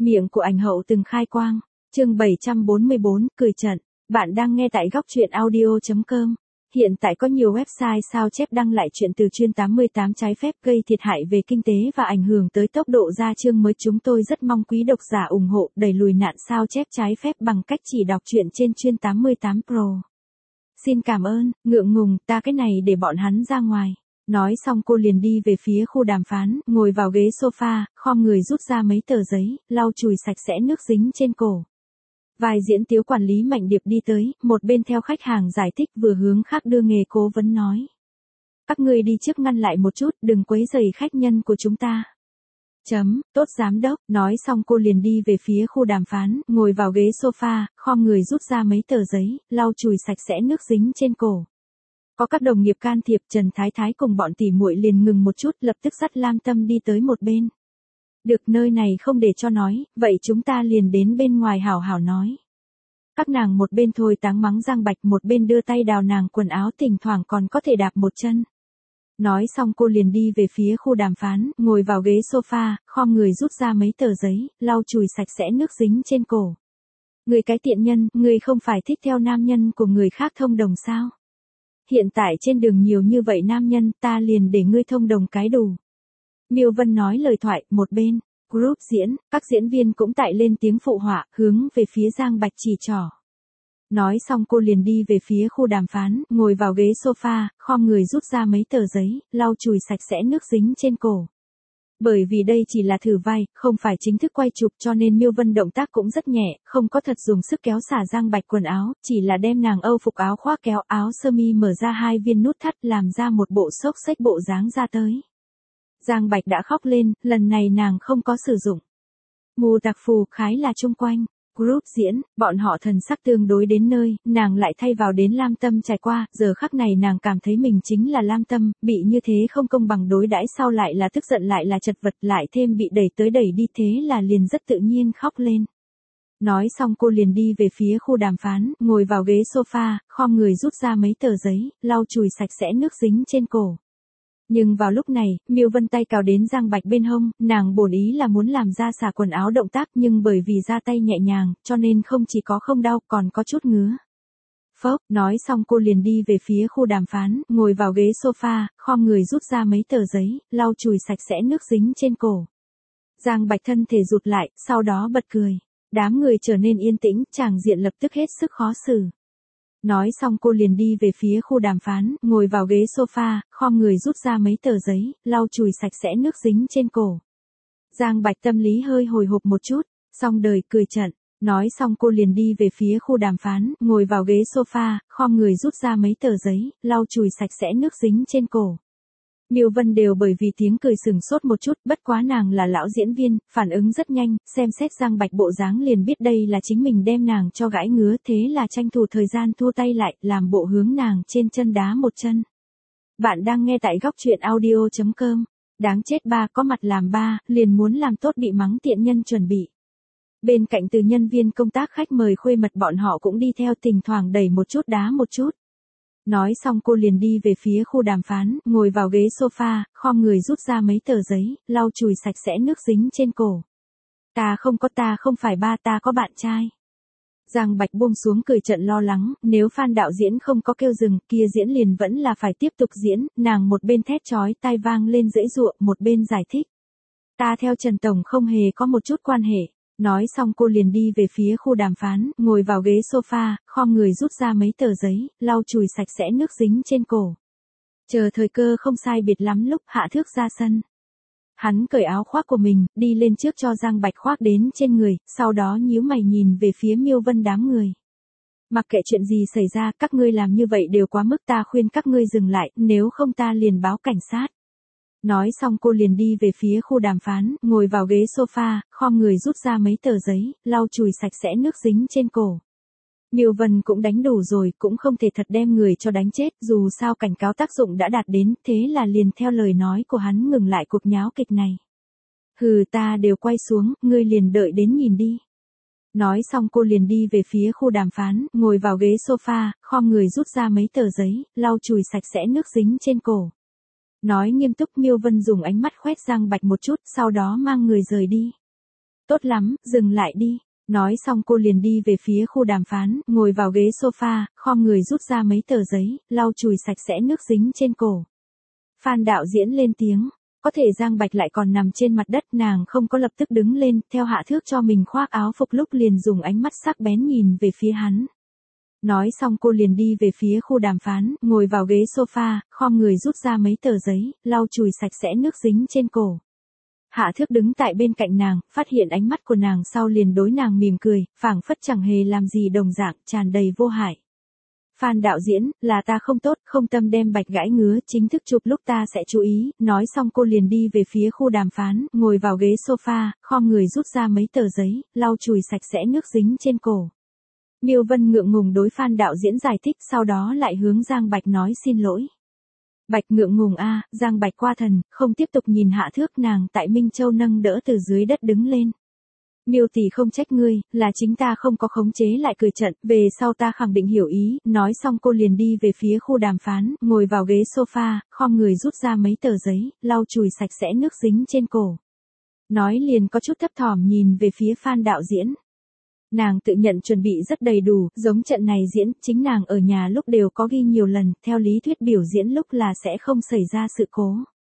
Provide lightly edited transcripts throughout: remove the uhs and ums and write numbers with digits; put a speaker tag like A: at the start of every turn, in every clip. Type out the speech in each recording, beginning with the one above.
A: Miệng của ảnh hậu từng khai quang. Chương 744, cười trận. Bạn đang nghe tại góc truyện audio.com. Hiện tại có nhiều website sao chép đăng lại chuyện từ chuyên 88 trái phép gây thiệt hại về kinh tế và ảnh hưởng tới tốc độ ra chương mới. Chúng tôi rất mong quý độc giả ủng hộ đẩy lùi nạn sao chép trái phép bằng cách chỉ đọc truyện trên chuyên 88 Pro. Xin cảm ơn, ngượng ngùng, ta cái này để bọn hắn ra ngoài. Nói xong cô liền đi về phía khu đàm phán, ngồi vào ghế sofa, khom người rút ra mấy tờ giấy, lau chùi sạch sẽ nước dính trên cổ. Vài diễn tiếu quản lý Mạnh Điệp đi tới, một bên theo khách hàng giải thích vừa hướng khác đưa nghề cố vấn nói. Các ngươi đi trước ngăn lại một chút, đừng quấy rầy khách nhân của chúng ta. Tốt giám đốc, nói xong cô liền đi về phía khu đàm phán, ngồi vào ghế sofa, khom người rút ra mấy tờ giấy, lau chùi sạch sẽ nước dính trên cổ. Có các đồng nghiệp can thiệp, Trần Thái Thái cùng bọn tỉ muội liền ngừng một chút, lập tức dắt Lam Tâm đi tới một bên. Được, nơi này không để cho nói, vậy chúng ta liền đến bên ngoài hảo hảo nói. Các nàng một bên thôi táng mắng Giang Bạch, một bên đưa tay đào nàng quần áo, thỉnh thoảng còn có thể đạp một chân. Nói xong cô liền đi về phía khu đàm phán, ngồi vào ghế sofa, khom người rút ra mấy tờ giấy, lau chùi sạch sẽ nước dính trên cổ. Người cái tiện nhân, người không phải thích theo nam nhân của người khác thông đồng sao? Hiện tại trên đường nhiều như vậy nam nhân, ta liền để ngươi thông đồng cái đủ. Miêu Vân nói lời thoại, một bên, group diễn, các diễn viên cũng tại lên tiếng phụ họa, hướng về phía Giang Bạch chỉ trỏ. Nói xong cô liền đi về phía khu đàm phán, ngồi vào ghế sofa, khom người rút ra mấy tờ giấy, lau chùi sạch sẽ nước dính trên cổ. Bởi vì đây chỉ là thử vai, không phải chính thức quay chụp, cho nên Miêu Vân động tác cũng rất nhẹ, không có thật dùng sức kéo xả Giang Bạch quần áo, chỉ là đem nàng âu phục áo khoác kéo, áo sơ mi mở ra hai viên nút thắt, làm ra một bộ xốc xếch bộ dáng ra tới. Giang Bạch đã khóc lên, lần này nàng không có sử dụng mù tạc phù, khái là chung quanh. Group diễn, bọn họ thần sắc tương đối đến nơi, nàng lại thay vào đến Lam Tâm trải qua, giờ khắc này nàng cảm thấy mình chính là Lam Tâm, bị như thế không công bằng đối đãi, sau lại là tức giận, lại là chật vật, lại thêm bị đẩy tới đẩy đi, thế là liền rất tự nhiên khóc lên. Nói xong cô liền đi về phía khu đàm phán, ngồi vào ghế sofa, khom người rút ra mấy tờ giấy, lau chùi sạch sẽ nước dính trên cổ. Nhưng vào lúc này, Miêu Vân tay cào đến Giang Bạch bên hông, nàng bổn ý là muốn làm ra xả quần áo động tác, nhưng bởi vì ra tay nhẹ nhàng, cho nên không chỉ có không đau, còn có chút ngứa. Phốc, nói xong cô liền đi về phía khu đàm phán, ngồi vào ghế sofa, khom người rút ra mấy tờ giấy, lau chùi sạch sẽ nước dính trên cổ. Giang Bạch thân thể rụt lại, sau đó bật cười. Đám người trở nên yên tĩnh, tràng diện lập tức hết sức khó xử. Nói xong cô liền đi về phía khu đàm phán, ngồi vào ghế sofa, khom người rút ra mấy tờ giấy, lau chùi sạch sẽ nước dính trên cổ. Giang Bạch tâm lý hơi hồi hộp một chút, xong đời cười trận. Nói xong cô liền đi về phía khu đàm phán, ngồi vào ghế sofa, khom người rút ra mấy tờ giấy, lau chùi sạch sẽ nước dính trên cổ. Miêu Vân đều bởi vì tiếng cười sừng sốt một chút, bất quá nàng là lão diễn viên, phản ứng rất nhanh, xem xét Giang Bạch bộ dáng liền biết đây là chính mình đem nàng cho gãi ngứa, thế là tranh thủ thời gian thua tay lại, làm bộ hướng nàng trên chân đá một chân. Bạn đang nghe tại góc truyện audio.com. Đáng chết, ba có mặt làm ba, liền muốn làm tốt bị mắng tiện nhân chuẩn bị. Bên cạnh từ nhân viên công tác khách mời khuê mật bọn họ cũng đi theo, thỉnh thoảng đẩy một chút đá một chút. Nói xong cô liền đi về phía khu đàm phán, ngồi vào ghế sofa, khom người rút ra mấy tờ giấy, lau chùi sạch sẽ nước dính trên cổ. Ta không phải ba, ta có bạn trai. Giang Bạch buông xuống cười trận lo lắng, nếu Phan đạo diễn không có kêu dừng, kia diễn liền vẫn là phải tiếp tục diễn, nàng một bên thét chói tai vang lên giãy giụa, một bên giải thích. Ta theo Trần Tổng không hề có một chút quan hệ. Nói xong cô liền đi về phía khu đàm phán, ngồi vào ghế sofa, khom người rút ra mấy tờ giấy, lau chùi sạch sẽ nước dính trên cổ. Chờ thời cơ không sai biệt lắm lúc Hạ Thước ra sân. Hắn cởi áo khoác của mình, đi lên trước cho Giang Bạch khoác đến trên người, sau đó nhíu mày nhìn về phía Miêu Vân đám người. Mặc kệ chuyện gì xảy ra, các ngươi làm như vậy đều quá mức, ta khuyên các ngươi dừng lại, nếu không ta liền báo cảnh sát. Nói xong cô liền đi về phía khu đàm phán, ngồi vào ghế sofa, khom người rút ra mấy tờ giấy, lau chùi sạch sẽ nước dính trên cổ. Miêu Vân cũng đánh đủ rồi, cũng không thể thật đem người cho đánh chết, dù sao cảnh cáo tác dụng đã đạt đến, thế là liền theo lời nói của hắn ngừng lại cuộc nháo kịch này. Hừ, ta đều quay xuống, ngươi liền đợi đến nhìn đi. Nói xong cô liền đi về phía khu đàm phán, ngồi vào ghế sofa, khom người rút ra mấy tờ giấy, lau chùi sạch sẽ nước dính trên cổ. Nói nghiêm túc, Miêu Vân dùng ánh mắt khoét Giang Bạch một chút, sau đó mang người rời đi. Tốt lắm, dừng lại đi. Nói xong cô liền đi về phía khu đàm phán, ngồi vào ghế sofa, khom người rút ra mấy tờ giấy, lau chùi sạch sẽ nước dính trên cổ. Phan đạo diễn lên tiếng. Có thể Giang Bạch lại còn nằm trên mặt đất, nàng không có lập tức đứng lên, theo Hạ Thước cho mình khoác áo phục lúc liền dùng ánh mắt sắc bén nhìn về phía hắn. Nói xong cô liền đi về phía khu đàm phán, ngồi vào ghế sofa, khom người rút ra mấy tờ giấy, lau chùi sạch sẽ nước dính trên cổ. Hạ Thước đứng tại bên cạnh nàng, phát hiện ánh mắt của nàng sau liền đối nàng mỉm cười, phảng phất chẳng hề làm gì đồng dạng, tràn đầy vô hại. Phan đạo diễn, là ta không tốt, không tâm đem Bạch gãi ngứa, chính thức chụp lúc ta sẽ chú ý. Nói xong cô liền đi về phía khu đàm phán, ngồi vào ghế sofa, khom người rút ra mấy tờ giấy, lau chùi sạch sẽ nước dính trên cổ. Miêu Vân ngượng ngùng đối Phan đạo diễn giải thích, sau đó lại hướng Giang Bạch nói xin lỗi. Bạch ngượng ngùng a, Giang Bạch qua thần, không tiếp tục nhìn Hạ Thước, nàng tại Minh Châu nâng đỡ từ dưới đất đứng lên. Miêu tỷ không trách ngươi, là chính ta không có khống chế lại cười trận, về sau ta khẳng định hiểu ý. Nói xong cô liền đi về phía khu đàm phán, ngồi vào ghế sofa, khom người rút ra mấy tờ giấy, lau chùi sạch sẽ nước dính trên cổ. Nói liền có chút thấp thỏm nhìn về phía Phan đạo diễn. Nàng tự nhận chuẩn bị rất đầy đủ, giống trận này diễn, chính nàng ở nhà lúc đều có ghi nhiều lần, theo lý thuyết biểu diễn lúc là sẽ không xảy ra sự cố.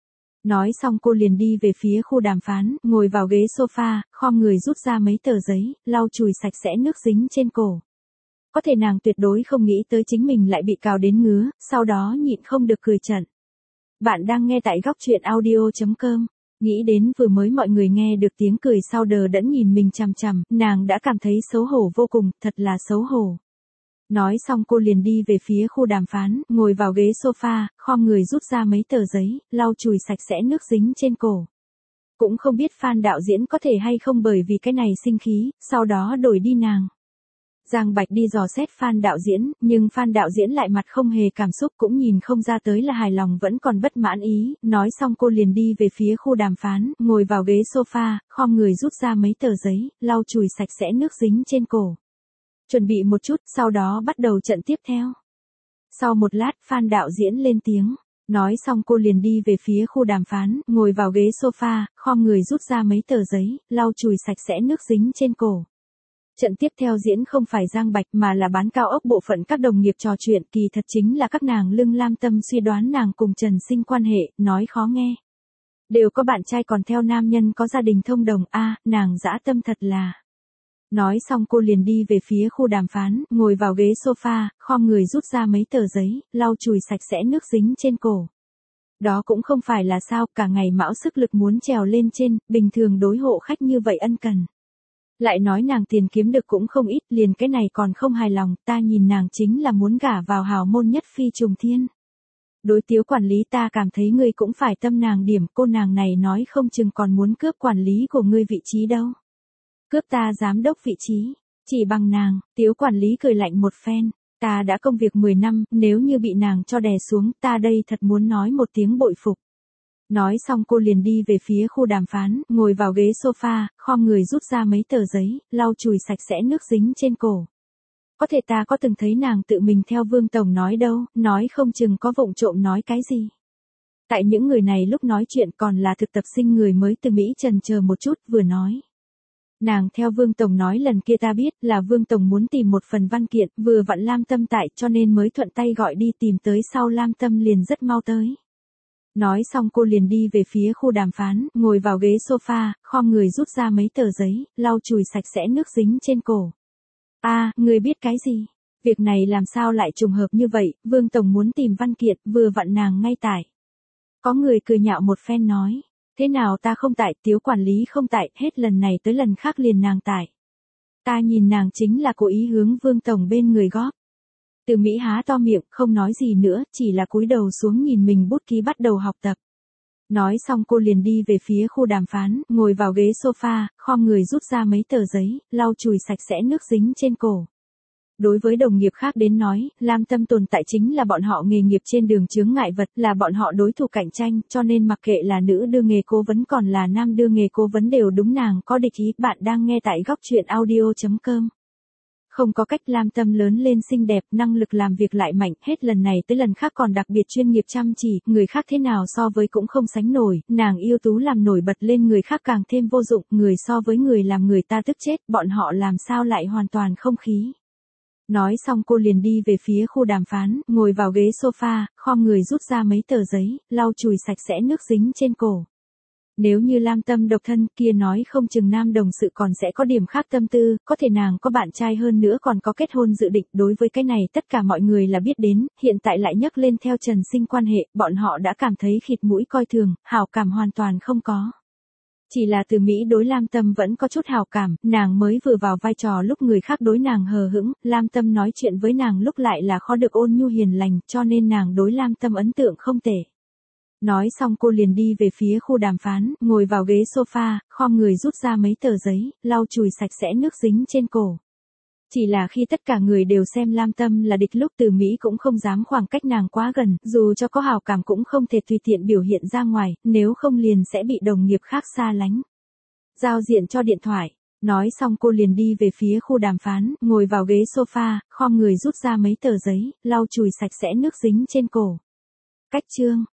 A: Nói xong cô liền đi về phía khu đàm phán, ngồi vào ghế sofa, khom người rút ra mấy tờ giấy, lau chùi sạch sẽ nước dính trên cổ. Có thể nàng tuyệt đối không nghĩ tới chính mình lại bị cào đến ngứa, sau đó nhịn không được cười trận. Bạn đang nghe tại góc truyện audio.com. Nghĩ đến vừa mới mọi người nghe được tiếng cười sau đờ đẫn nhìn mình chằm chằm, nàng đã cảm thấy xấu hổ vô cùng, thật là xấu hổ. Nói xong cô liền đi về phía khu đàm phán, ngồi vào ghế sofa, khom người rút ra mấy tờ giấy, lau chùi sạch sẽ nước dính trên cổ. Cũng không biết Phan đạo diễn có thể hay không bởi vì cái này sinh khí, sau đó đổi đi nàng. Giang Bạch đi dò xét Phan đạo diễn, nhưng Phan đạo diễn lại mặt không hề cảm xúc, cũng nhìn không ra tới là hài lòng vẫn còn bất mãn ý. Nói xong cô liền đi về phía khu đàm phán, ngồi vào ghế sofa, khom người rút ra mấy tờ giấy, lau chùi sạch sẽ nước dính trên cổ. Chuẩn bị một chút, sau đó bắt đầu trận tiếp theo. Sau một lát, Phan đạo diễn lên tiếng. Nói xong cô liền đi về phía khu đàm phán, ngồi vào ghế sofa, khom người rút ra mấy tờ giấy, lau chùi sạch sẽ nước dính trên cổ. Trận tiếp theo diễn không phải Giang Bạch mà là bán cao ốc bộ phận các đồng nghiệp trò chuyện, kỳ thật chính là các nàng Lương Lam Tâm suy đoán nàng cùng Trần Sinh quan hệ, nói khó nghe. Đều có bạn trai còn theo nam nhân có gia đình thông đồng, nàng dã tâm thật là. Nói xong cô liền đi về phía khu đàm phán, ngồi vào ghế sofa, khom người rút ra mấy tờ giấy, lau chùi sạch sẽ nước dính trên cổ. Đó cũng không phải là sao, cả ngày mão sức lực muốn trèo lên trên, bình thường đối hộ khách như vậy ân cần. Lại nói nàng tiền kiếm được cũng không ít, liền cái này còn không hài lòng, ta nhìn nàng chính là muốn gả vào hào môn nhất phi trùng thiên. Đối Tiếu quản lý ta cảm thấy ngươi cũng phải tâm nàng điểm, cô nàng này nói không chừng còn muốn cướp quản lý của ngươi vị trí đâu. Cướp ta giám đốc vị trí, chỉ bằng nàng. Tiếu quản lý cười lạnh một phen, ta đã công việc 10 năm, nếu như bị nàng cho đè xuống, ta đây thật muốn nói một tiếng bội phục. Nói xong cô liền đi về phía khu đàm phán, ngồi vào ghế sofa, khom người rút ra mấy tờ giấy, lau chùi sạch sẽ nước dính trên cổ. Có thể ta có từng thấy nàng tự mình theo Vương Tổng nói đâu, nói không chừng có vụng trộm nói cái gì. Tại những người này lúc nói chuyện còn là thực tập sinh người mới từ Mỹ chần chờ một chút, vừa nói. Nàng theo Vương Tổng nói lần kia ta biết là Vương Tổng muốn tìm một phần văn kiện, vừa vặn Lam Tâm tại cho nên mới thuận tay gọi đi tìm tới, sau Lam Tâm liền rất mau tới. Nói xong cô liền đi về phía khu đàm phán, ngồi vào ghế sofa, khom người rút ra mấy tờ giấy, lau chùi sạch sẽ nước dính trên cổ. Người biết cái gì? Việc này làm sao lại trùng hợp như vậy, Vương Tổng muốn tìm văn kiện, vừa vặn nàng ngay tại. Có người cười nhạo một phen nói, thế nào ta không tại, Tiếu quản lý không tại, hết lần này tới lần khác liền nàng tại. Ta nhìn nàng chính là cố ý hướng Vương Tổng bên người góp. Từ Mỹ há to miệng, không nói gì nữa, chỉ là cúi đầu xuống nhìn mình bút ký bắt đầu học tập. Nói xong cô liền đi về phía khu đàm phán, ngồi vào ghế sofa, khom người rút ra mấy tờ giấy, lau chùi sạch sẽ nước dính trên cổ. Đối với đồng nghiệp khác đến nói, Lam Tâm tồn tại chính là bọn họ nghề nghiệp trên đường chướng ngại vật, là bọn họ đối thủ cạnh tranh, cho nên mặc kệ là nữ đưa nghề cố vấn còn là nam đưa nghề cố vấn đều đúng nàng có địch ý. Bạn đang nghe tại góc truyện audio.com. Không có cách, Lam Tâm lớn lên xinh đẹp, năng lực làm việc lại mạnh, hết lần này tới lần khác còn đặc biệt chuyên nghiệp chăm chỉ, người khác thế nào so với cũng không sánh nổi, nàng ưu tú làm nổi bật lên người khác càng thêm vô dụng, người so với người làm người ta tức chết, bọn họ làm sao lại hoàn toàn không khí. Nói xong cô liền đi về phía khu đàm phán, ngồi vào ghế sofa, khom người rút ra mấy tờ giấy, lau chùi sạch sẽ nước dính trên cổ. Nếu như Lam Tâm độc thân kia nói không chừng nam đồng sự còn sẽ có điểm khác tâm tư, có thể nàng có bạn trai hơn nữa còn có kết hôn dự định, đối với cái này tất cả mọi người là biết đến, hiện tại lại nhắc lên theo Trần Sinh quan hệ, bọn họ đã cảm thấy khịt mũi coi thường, hảo cảm hoàn toàn không có. Chỉ là Từ Mỹ đối Lam Tâm vẫn có chút hảo cảm, nàng mới vừa vào vai trò lúc người khác đối nàng hờ hững, Lam Tâm nói chuyện với nàng lúc lại là khó được ôn nhu hiền lành, cho nên nàng đối Lam Tâm ấn tượng không tệ. Nói xong cô liền đi về phía khu đàm phán, ngồi vào ghế sofa, khom người rút ra mấy tờ giấy, lau chùi sạch sẽ nước dính trên cổ. Chỉ là khi tất cả người đều xem Lam Tâm là địch lúc Từ Mỹ cũng không dám khoảng cách nàng quá gần, dù cho có hảo cảm cũng không thể tùy tiện biểu hiện ra ngoài, nếu không liền sẽ bị đồng nghiệp khác xa lánh. Giao diện cho điện thoại. Nói xong cô liền đi về phía khu đàm phán, ngồi vào ghế sofa, khom người rút ra mấy tờ giấy, lau chùi sạch sẽ nước dính trên cổ. Cách chương